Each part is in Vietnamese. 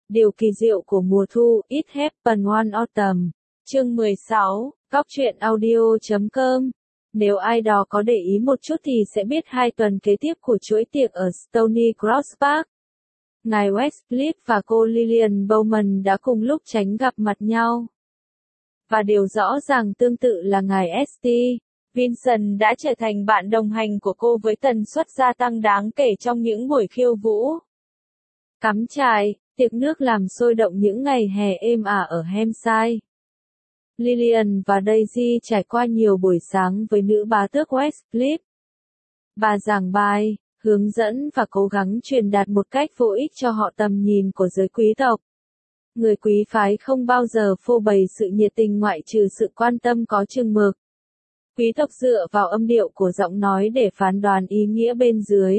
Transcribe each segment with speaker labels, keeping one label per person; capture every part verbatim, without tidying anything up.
Speaker 1: Điều kỳ diệu của mùa thu, It Happened One Autumn. Chương mười sáu, Góc truyện audio chấm com. Nếu ai đó có để ý một chút thì sẽ biết hai tuần kế tiếp của chuỗi tiệc ở Stony Cross Park, ngài Westcliff và cô Lillian Bowman đã cùng lúc tránh gặp mặt nhau. Và điều rõ ràng tương tự là ngài ét tê. Vincent đã trở thành bạn đồng hành của cô với tần suất gia tăng đáng kể trong những buổi khiêu vũ, cắm trại, tiệc nước làm sôi động những ngày hè êm ả ở Hampshire. Lillian và Daisy trải qua nhiều buổi sáng với nữ bá tước Westcliff. Bà giảng bài, hướng dẫn và cố gắng truyền đạt một cách vô ích cho họ tầm nhìn của giới quý tộc. Người quý phái không bao giờ phô bày sự nhiệt tình ngoại trừ sự quan tâm có chừng mực. Quý tộc dựa vào âm điệu của giọng nói để phán đoán ý nghĩa bên dưới.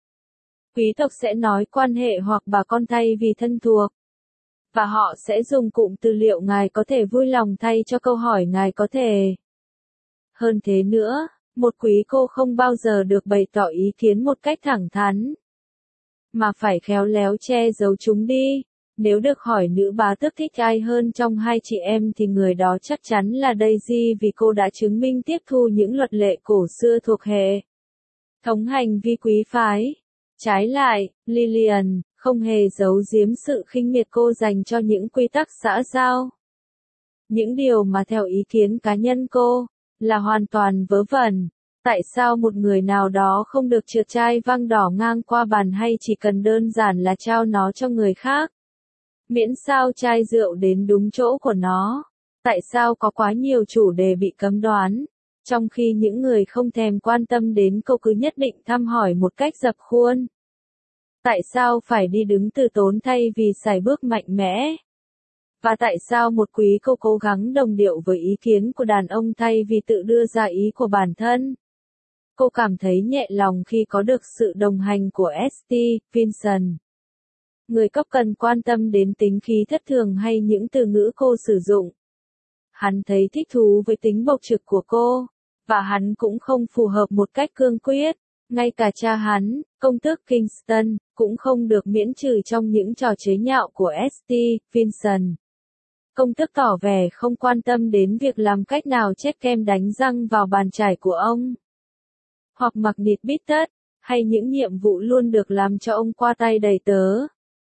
Speaker 1: Quý tộc sẽ nói quan hệ hoặc bà con thay vì thân thuộc. Và họ sẽ dùng cụm từ liệu ngài có thể vui lòng thay cho câu hỏi ngài có thể. Hơn thế nữa, một quý cô không bao giờ được bày tỏ ý kiến một cách thẳng thắn, mà phải khéo léo che giấu chúng đi. Nếu được hỏi nữ bá tước thích ai hơn trong hai chị em thì người đó chắc chắn là Daisy vì cô đã chứng minh tiếp thu những luật lệ cổ xưa thuộc hệ thống hành vi quý phái. Trái lại, Lillian không hề giấu giếm sự khinh miệt cô dành cho những quy tắc xã giao. Những điều mà theo ý kiến cá nhân cô, là hoàn toàn vớ vẩn. Tại sao một người nào đó không được trượt chai vang đỏ ngang qua bàn hay chỉ cần đơn giản là trao nó cho người khác? Miễn sao chai rượu đến đúng chỗ của nó. Tại sao có quá nhiều chủ đề bị cấm đoán, trong khi những người không thèm quan tâm đến câu cứ nhất định thăm hỏi một cách dập khuôn? Tại sao phải đi đứng từ tốn thay vì sải bước mạnh mẽ? Và tại sao một quý cô cố gắng đồng điệu với ý kiến của đàn ông thay vì tự đưa ra ý của bản thân? Cô cảm thấy nhẹ lòng khi có được sự đồng hành của ét tê. Vincent. Người cấp cần quan tâm đến tính khí thất thường hay những từ ngữ cô sử dụng. Hắn thấy thích thú với tính bộc trực của cô, và hắn cũng không phù hợp một cách cương quyết. Ngay cả cha hắn, công tước Kingston, cũng không được miễn trừ trong những trò chế nhạo của ét tê. Vincent. Công tước tỏ vẻ không quan tâm đến việc làm cách nào chét kem đánh răng vào bàn chải của ông, hoặc mặc nịt bít tất, hay những nhiệm vụ luôn được làm cho ông qua tay đầy tớ.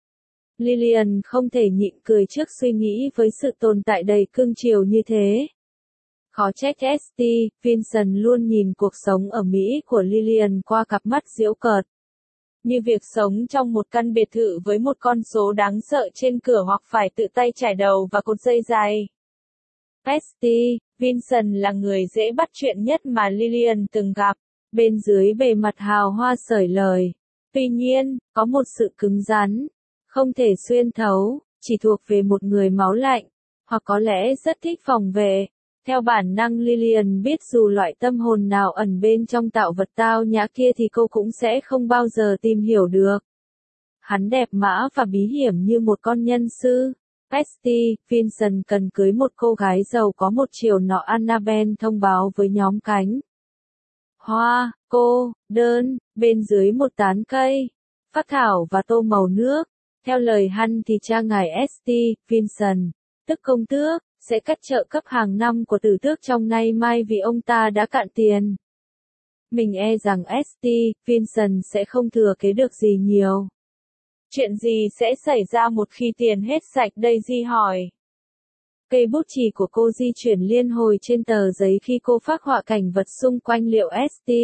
Speaker 1: Lillian không thể nhịn cười trước suy nghĩ với sự tồn tại đầy cương triều như thế. Khó trách ét tê. Vincent luôn nhìn cuộc sống ở Mỹ của Lillian qua cặp mắt giễu cợt. Như việc sống trong một căn biệt thự với một con số đáng sợ trên cửa hoặc phải tự tay trải đầu và cột dây dài. ét tê. Vincent là người dễ bắt chuyện nhất mà Lillian từng gặp. Bên dưới bề mặt hào hoa sởi lời. Tuy nhiên, có một sự cứng rắn, không thể xuyên thấu, chỉ thuộc về một người máu lạnh, hoặc có lẽ rất thích phòng vệ. Theo bản năng Lillian biết dù loại tâm hồn nào ẩn bên trong tạo vật tao nhã kia thì cô cũng sẽ không bao giờ tìm hiểu được. Hắn đẹp mã và bí hiểm như một con nhân sư. ét tê. Vincent cần cưới một cô gái giàu có một chiều nọ Annabelle thông báo với nhóm cánh hoa, cô, đơn, bên dưới một tán cây, phác thảo và tô màu nước. Theo lời hắn thì cha ngài ét tê. Vincent, tức công tước, sẽ cắt trợ cấp hàng năm của tử tước trong nay mai vì ông ta đã cạn tiền. Mình e rằng ét tê. Vincent sẽ không thừa kế được gì nhiều. Chuyện gì sẽ xảy ra một khi tiền hết sạch? Daisy hỏi. Cây bút chì của cô di chuyển liên hồi trên tờ giấy khi cô phác họa cảnh vật xung quanh liệu ét tê.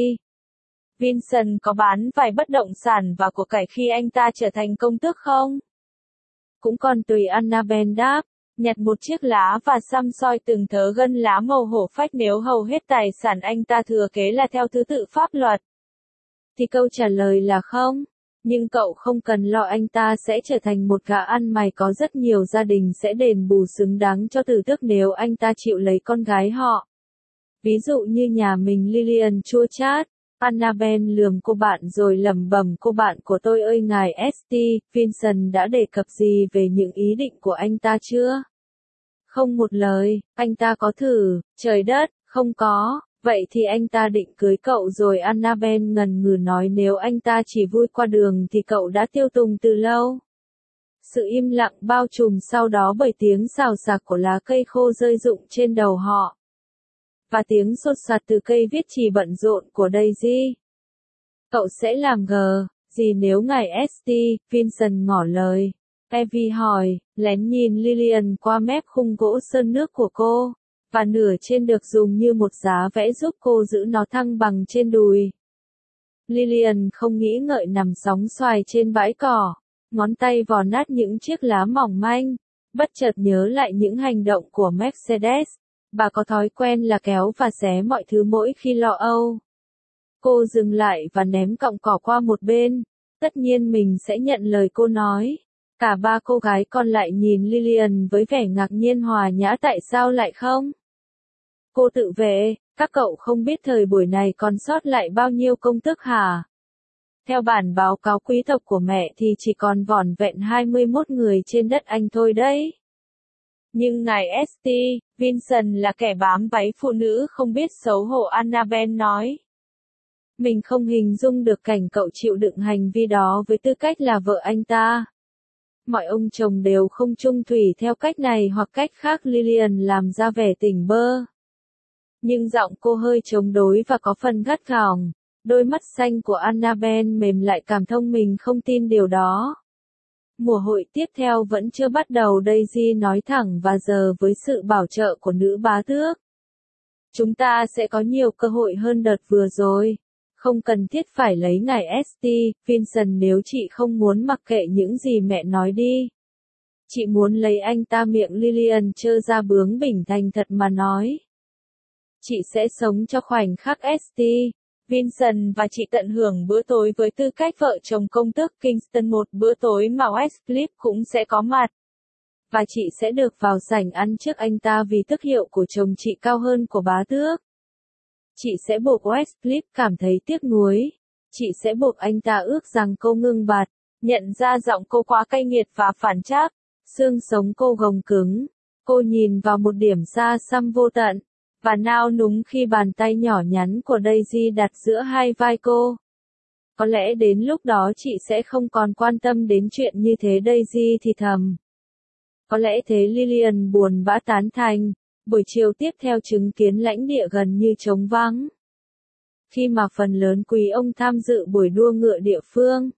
Speaker 1: Vincent có bán vài bất động sản và của cải khi anh ta trở thành công tước không? Cũng còn tùy. Annabelle đáp, nhặt một chiếc lá và xăm soi từng thớ gân lá màu hổ phách. Nếu hầu hết tài sản anh ta thừa kế là theo thứ tự pháp luật, thì câu trả lời là không. Nhưng cậu không cần lo, anh ta sẽ trở thành một gã ăn mày có rất nhiều gia đình sẽ đền bù xứng đáng cho tử tước nếu anh ta chịu lấy con gái họ. Ví dụ như nhà mình. Lillian chua chát. Annabelle lườm cô bạn rồi lẩm bẩm, cô bạn của tôi ơi ngài ét tê. Vincent đã đề cập gì về những ý định của anh ta chưa? Không một lời. Anh ta có thử? Trời đất, không có. Vậy thì anh ta định cưới cậu rồi. Annabelle ngần ngừ nói, nếu anh ta chỉ vui qua đường thì cậu đã tiêu tùng từ lâu. Sự im lặng bao trùm sau đó bởi tiếng xào xạc của lá cây khô rơi rụng trên đầu họ. Và tiếng sột soạt từ cây viết chì bận rộn của Daisy. Cậu sẽ làm gờ, gì nếu ngài ét tê, Vincent ngỏ lời. Evie hỏi, lén nhìn Lillian qua mép khung gỗ sơn nước của cô, và nửa trên được dùng như một giá vẽ giúp cô giữ nó thăng bằng trên đùi. Lillian không nghĩ ngợi nằm sóng xoài trên bãi cỏ, ngón tay vò nát những chiếc lá mỏng manh, bất chợt nhớ lại những hành động của Mercedes. Bà có thói quen là kéo và xé mọi thứ mỗi khi lo âu. Cô dừng lại và ném cọng cỏ qua một bên. Tất nhiên mình sẽ nhận lời cô nói. Cả ba cô gái còn lại nhìn Lillian với vẻ ngạc nhiên hòa nhã tại sao lại không? Cô tự vệ, các cậu không biết thời buổi này còn sót lại bao nhiêu công tước hả? Theo bản báo cáo quý tộc của mẹ thì chỉ còn vỏn vẹn hai mươi mốt người trên đất Anh thôi đấy. Nhưng ngài ét tê, Vincent là kẻ bám váy phụ nữ không biết xấu hổ, Annabelle nói. Mình không hình dung được cảnh cậu chịu đựng hành vi đó với tư cách là vợ anh ta. Mọi ông chồng đều không chung thủy theo cách này hoặc cách khác, Lillian làm ra vẻ tỉnh bơ. Nhưng giọng cô hơi chống đối và có phần gắt gỏng. Đôi mắt xanh của Annabelle mềm lại cảm thông mình không tin điều đó. Mùa hội tiếp theo vẫn chưa bắt đầu, Daisy nói thẳng, và giờ với sự bảo trợ của nữ bá tước, chúng ta sẽ có nhiều cơ hội hơn đợt vừa rồi. Không cần thiết phải lấy ngài ét tê, Vincent, nếu chị không muốn mặc kệ những gì mẹ nói đi. Chị muốn lấy anh ta, miệng Lillian trơ ra bướng bỉnh thành thật mà nói. Chị sẽ sống cho khoảnh khắc ét tê. Vincent và chị tận hưởng bữa tối với tư cách vợ chồng công tước Kingston, một bữa tối mà Westcliff cũng sẽ có mặt. Và chị sẽ được vào sảnh ăn trước anh ta vì tước hiệu của chồng chị cao hơn của bá tước. Chị sẽ buộc Westcliff cảm thấy tiếc nuối. Chị sẽ buộc anh ta ước rằng cô ngưng bặt. Nhận ra giọng cô quá cay nghiệt và phản trắc. Xương sống cô gồng cứng. Cô nhìn vào một điểm xa xăm vô tận. Và nao núng khi bàn tay nhỏ nhắn của Daisy đặt giữa hai vai cô. Có lẽ đến lúc đó chị sẽ không còn quan tâm đến chuyện như thế, Daisy thì thầm. Có lẽ thế, Lillian buồn bã tán thành. Buổi chiều tiếp theo chứng kiến lãnh địa gần như trống vắng. Khi mà phần lớn quý ông tham dự buổi đua ngựa địa phương.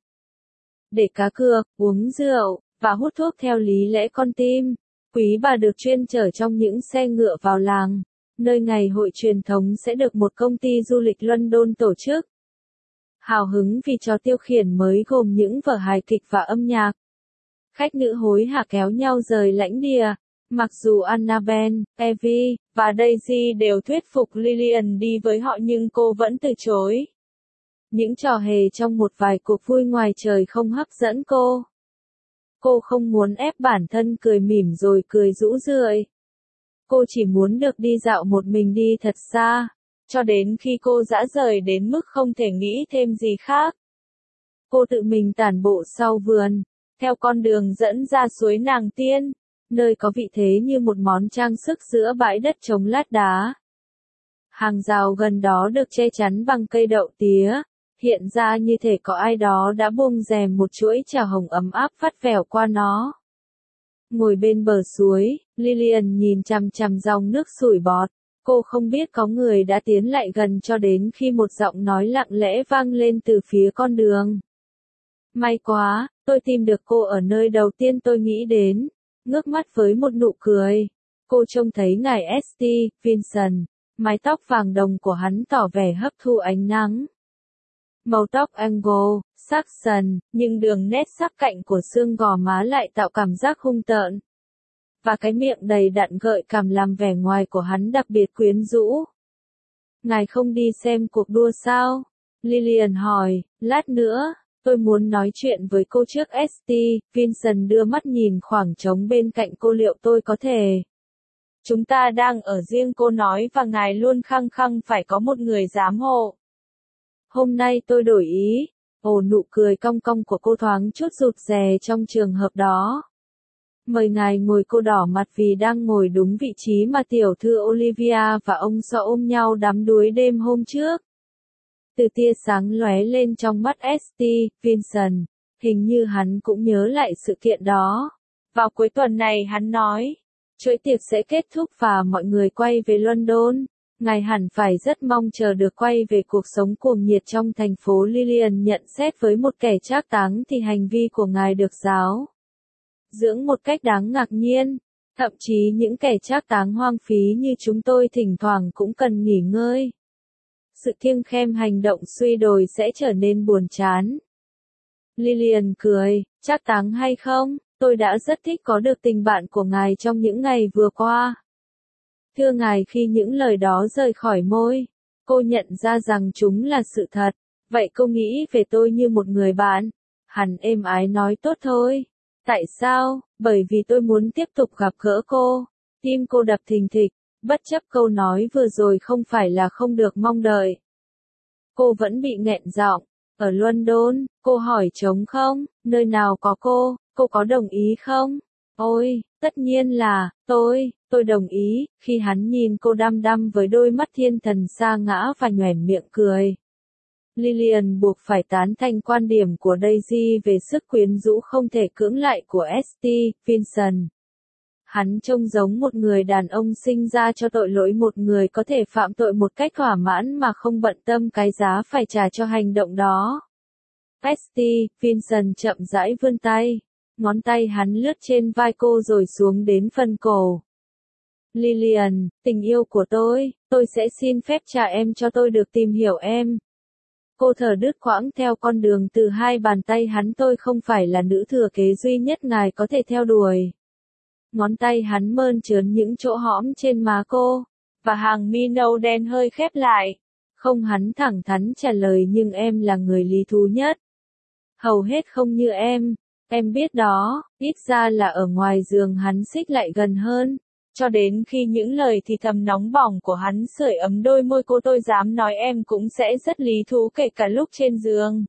Speaker 1: Để cá cược, uống rượu, và hút thuốc theo lý lẽ con tim, quý bà được chuyên chở trong những xe ngựa vào làng, nơi ngày hội truyền thống sẽ được một công ty du lịch London tổ chức. Hào hứng vì trò tiêu khiển mới gồm những vở hài kịch và âm nhạc. Khách nữ hối hả kéo nhau rời lãnh địa. Mặc dù Annabelle, Evie, và Daisy đều thuyết phục Lillian đi với họ nhưng cô vẫn từ chối. Những trò hề trong một vài cuộc vui ngoài trời không hấp dẫn cô. Cô không muốn ép bản thân cười mỉm rồi cười rũ rượi. Cô chỉ muốn được đi dạo một mình, đi thật xa, cho đến khi cô dã rời đến mức không thể nghĩ thêm gì khác. Cô tự mình tản bộ sau vườn, theo con đường dẫn ra suối Nàng Tiên, nơi có vị thế như một món trang sức giữa bãi đất trống lát đá. Hàng rào gần đó được che chắn bằng cây đậu tía, hiện ra như thể có ai đó đã buông rèm một chuỗi trà hồng ấm áp vắt vẻo qua nó. Ngồi bên bờ suối, Lillian nhìn chằm chằm dòng nước sủi bọt. Cô không biết có người đã tiến lại gần cho đến khi một giọng nói lặng lẽ vang lên từ phía con đường. May quá, tôi tìm được cô ở nơi đầu tiên tôi nghĩ đến. Ngước mắt với một nụ cười. Cô trông thấy ngài ét tê, Vincent. Mái tóc vàng đồng của hắn tỏ vẻ hấp thu ánh nắng. Màu tóc Anglo, Saxon, nhưng đường nét sắc cạnh của xương gò má lại tạo cảm giác hung tợn. Và cái miệng đầy đặn gợi cảm làm vẻ ngoài của hắn đặc biệt quyến rũ. Ngài không đi xem cuộc đua sao? Lillian hỏi, lát nữa, tôi muốn nói chuyện với cô trước ét tê, Vincent đưa mắt nhìn khoảng trống bên cạnh cô, liệu tôi có thể? Chúng ta đang ở riêng, cô nói, và ngài luôn khăng khăng phải có một người giám hộ. Hôm nay tôi đổi ý. Ồ, nụ cười cong cong của cô thoáng chút rụt rè trong trường hợp đó. Mời ngài ngồi, cô đỏ mặt vì đang ngồi đúng vị trí mà tiểu thư Olivia và ông So ôm nhau đắm đuối đêm hôm trước. Từ tia sáng lóe lên trong mắt ét tê, Vincent, Hình như hắn cũng nhớ lại sự kiện đó. Vào cuối tuần này hắn nói, chuỗi tiệc sẽ kết thúc và mọi người quay về London. Ngài hẳn phải rất mong chờ được quay về cuộc sống cuồng nhiệt trong thành phố. Lillian nhận xét với một kẻ trác táng thì hành vi của ngài được giáo dưỡng một cách đáng ngạc nhiên. Thậm chí những kẻ trác táng hoang phí như chúng tôi thỉnh thoảng cũng cần nghỉ ngơi. Sự kiêng khem hành động suy đồi sẽ trở nên buồn chán. Lillian cười, trác táng hay không, tôi đã rất thích có được tình bạn của ngài trong những ngày vừa qua. Thưa ngài, khi những lời đó rời khỏi môi, cô nhận ra rằng chúng là sự thật. Vậy cô nghĩ về tôi như một người bạn? Hắn êm ái nói tốt thôi. Tại sao? Bởi vì tôi muốn tiếp tục gặp gỡ cô. Tim cô đập thình thịch, bất chấp câu nói vừa rồi không phải là không được mong đợi. Cô vẫn bị nghẹn giọng. Ở London, cô hỏi trống không, nơi nào có cô, cô có đồng ý không? Ôi, tất nhiên là, tôi, tôi đồng ý, khi hắn nhìn cô đăm đăm với đôi mắt thiên thần sa ngã và nhoẻn miệng cười. Lillian buộc phải tán thành quan điểm của Daisy về sức quyến rũ không thể cưỡng lại của Steve Vincent. Hắn trông giống một người đàn ông sinh ra cho tội lỗi, một người có thể phạm tội một cách thỏa mãn mà không bận tâm cái giá phải trả cho hành động đó. Steve Vincent chậm rãi vươn tay. Ngón tay hắn lướt trên vai cô rồi xuống đến phần cổ. Lillian, tình yêu của tôi, tôi sẽ xin phép cha em cho tôi được tìm hiểu em. Cô thở đứt quãng theo con đường từ hai bàn tay hắn. Tôi không phải là nữ thừa kế duy nhất ngài có thể theo đuổi. Ngón tay hắn mơn trớn những chỗ hõm trên má cô, và hàng mi nâu đen hơi khép lại. Không, hắn thẳng thắn trả lời, nhưng em là người lý thú nhất. Hầu hết không như em. Em biết đó, ít ra là ở ngoài giường. Hắn xích lại gần hơn, cho đến khi những lời thì thầm nóng bỏng của hắn sưởi ấm đôi môi cô. Tôi dám nói em cũng sẽ rất lý thú kể cả lúc trên giường.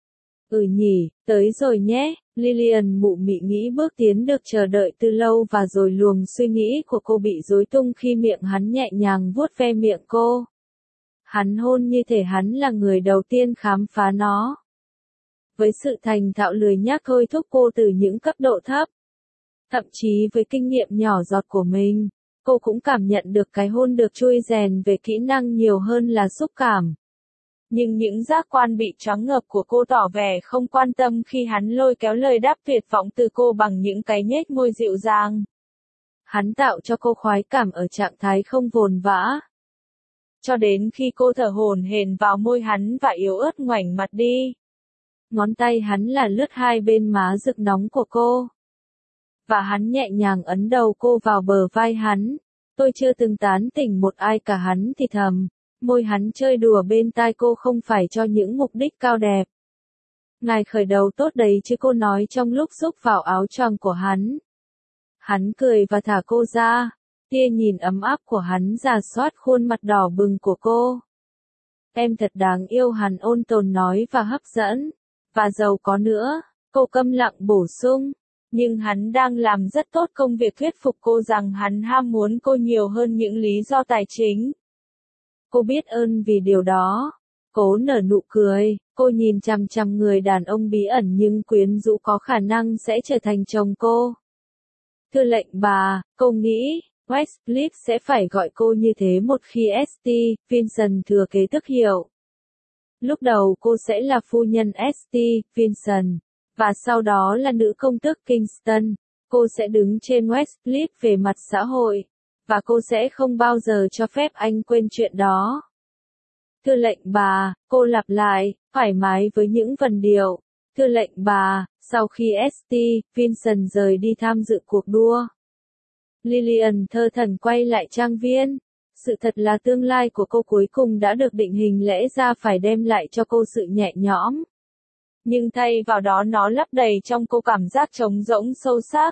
Speaker 1: Ừ nhỉ, tới rồi nhé. Lillian mụ mị nghĩ bước tiến được chờ đợi từ lâu, và rồi luồng suy nghĩ của cô bị rối tung khi miệng hắn nhẹ nhàng vuốt ve miệng cô. Hắn hôn như thể hắn là người đầu tiên khám phá nó. Với sự thành thạo lười nhác thôi thúc cô từ những cấp độ thấp. Thậm chí với kinh nghiệm nhỏ giọt của mình, cô cũng cảm nhận được cái hôn được chui rèn về kỹ năng nhiều hơn là xúc cảm. Nhưng những giác quan bị choáng ngợp của cô tỏ vẻ không quan tâm khi hắn lôi kéo lời đáp tuyệt vọng từ cô bằng những cái nhếch môi dịu dàng. Hắn tạo cho cô khoái cảm ở trạng thái không vồn vã. Cho đến khi cô thở hổn hển vào môi hắn và yếu ớt ngoảnh mặt đi. Ngón tay hắn là lướt hai bên má rực nóng của cô. Và hắn nhẹ nhàng ấn đầu cô vào bờ vai hắn. Tôi chưa từng tán tỉnh một ai cả, hắn thì thầm. Môi hắn chơi đùa bên tai cô không phải cho những mục đích cao đẹp. Ngài khởi đầu tốt đấy chứ, cô nói trong lúc xúc vào áo choàng của hắn. Hắn cười và thả cô ra. Tia nhìn ấm áp của hắn rà soát khuôn mặt đỏ bừng của cô. Em thật đáng yêu, hắn ôn tồn nói và hấp dẫn. Và giàu có nữa, cô câm lặng bổ sung. Nhưng hắn đang làm rất tốt công việc thuyết phục cô rằng hắn ham muốn cô nhiều hơn những lý do tài chính. Cô biết ơn vì điều đó. Cố nở nụ cười, cô nhìn chằm chằm người đàn ông bí ẩn nhưng quyến rũ có khả năng sẽ trở thành chồng cô. Thưa lệnh bà, cô nghĩ, Westcliff sẽ phải gọi cô như thế một khi Steve Vincent thừa kế tước hiệu. Lúc đầu cô sẽ là phu nhân Steve Vincent, và sau đó là nữ công tước Kingston. Cô sẽ đứng trên Westcliff về mặt xã hội, và cô sẽ không bao giờ cho phép anh quên chuyện đó. Thưa lệnh bà, cô lặp lại, thoải mái với những vần điệu. Thưa lệnh bà, sau khi Steve Vincent rời đi tham dự cuộc đua, Lillian thơ thẩn quay lại trang viên. Sự thật là tương lai của cô cuối cùng đã được định hình, lẽ ra phải đem lại cho cô sự nhẹ nhõm. Nhưng thay vào đó nó lấp đầy trong cô cảm giác trống rỗng sâu sắc.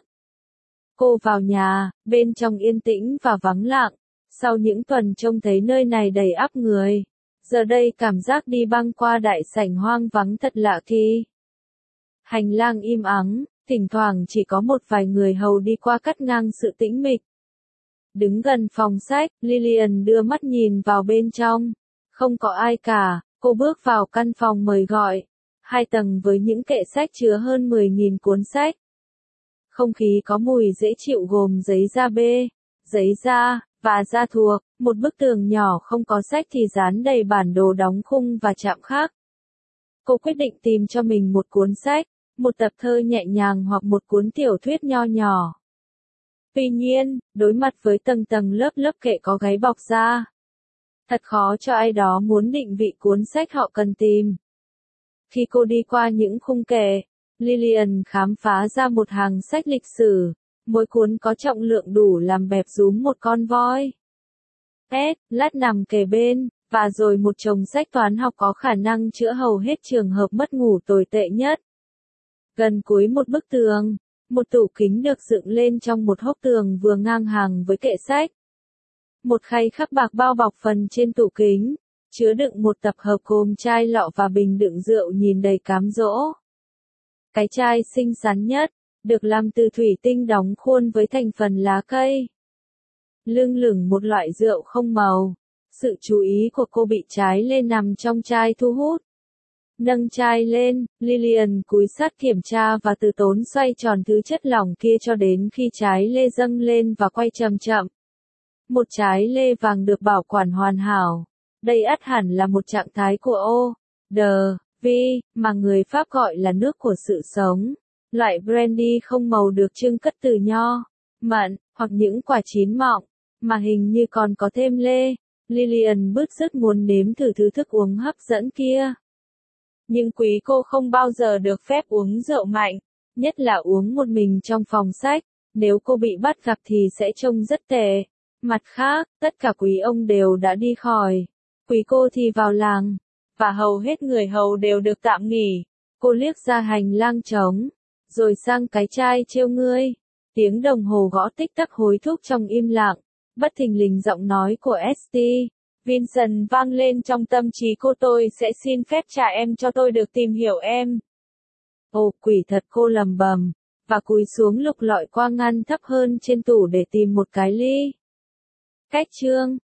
Speaker 1: Cô vào nhà, bên trong yên tĩnh và vắng lặng. Sau những tuần trông thấy nơi này đầy ắp người, giờ đây cảm giác đi băng qua đại sảnh hoang vắng thật lạ kỳ. Hành lang im ắng, thỉnh thoảng chỉ có một vài người hầu đi qua cắt ngang sự tĩnh mịch. Đứng gần phòng sách, Lillian đưa mắt nhìn vào bên trong. Không có ai cả, cô bước vào căn phòng mời gọi. hai tầng với những kệ sách chứa hơn mười nghìn cuốn sách. Không khí có mùi dễ chịu gồm giấy da bê, giấy da, và da thuộc, một bức tường nhỏ không có sách thì dán đầy bản đồ đóng khung và chạm khắc. Cô quyết định tìm cho mình một cuốn sách, một tập thơ nhẹ nhàng hoặc một cuốn tiểu thuyết nho nhỏ. Tuy nhiên, đối mặt với tầng tầng lớp lớp kệ có gáy bọc da, thật khó cho ai đó muốn định vị cuốn sách họ cần tìm. Khi cô đi qua những khung kệ, Lillian khám phá ra một hàng sách lịch sử, mỗi cuốn có trọng lượng đủ làm bẹp rúm một con voi. S, lát nằm kề bên, và rồi một chồng sách toán học có khả năng chữa hầu hết trường hợp mất ngủ tồi tệ nhất. Gần cuối một bức tường, một tủ kính được dựng lên trong một hốc tường vừa ngang hàng với kệ sách. Một khay khắc bạc bao bọc phần trên tủ kính, chứa đựng một tập hợp gồm chai lọ và bình đựng rượu nhìn đầy cám dỗ. Cái chai xinh xắn nhất, được làm từ thủy tinh đóng khuôn với thành phần lá cây. Lưng lửng một loại rượu không màu. Sự chú ý của cô bị trái lê nằm trong chai thu hút. Nâng chai lên, Lillian cúi sát kiểm tra và từ tốn xoay tròn thứ chất lỏng kia cho đến khi trái lê dâng lên và quay chậm chậm. Một trái lê vàng được bảo quản hoàn hảo. Đây ắt hẳn là một trạng thái của O, D, V, mà người Pháp gọi là nước của sự sống. Loại brandy không màu được trưng cất từ nho, mận, hoặc những quả chín mọng, mà hình như còn có thêm lê. Lillian bứt rứt muốn nếm thử thứ thức uống hấp dẫn kia. Nhưng quý cô không bao giờ được phép uống rượu mạnh, nhất là uống một mình trong phòng sách, nếu cô bị bắt gặp thì sẽ trông rất tệ. Mặt khác, tất cả quý ông đều đã đi khỏi, quý cô thì vào làng, và hầu hết người hầu đều được tạm nghỉ. Cô liếc ra hành lang trống, rồi sang cái chai trêu ngươi. Tiếng đồng hồ gõ tích tắc hối thúc trong im lặng, bất thình lình giọng nói của St. Vincent vang lên trong tâm trí cô. Tôi sẽ xin phép trả em cho tôi được tìm hiểu em. Ồ quỷ thật, cô lầm bầm, và cúi xuống lục lọi qua ngăn thấp hơn trên tủ để tìm một cái ly. Cách chương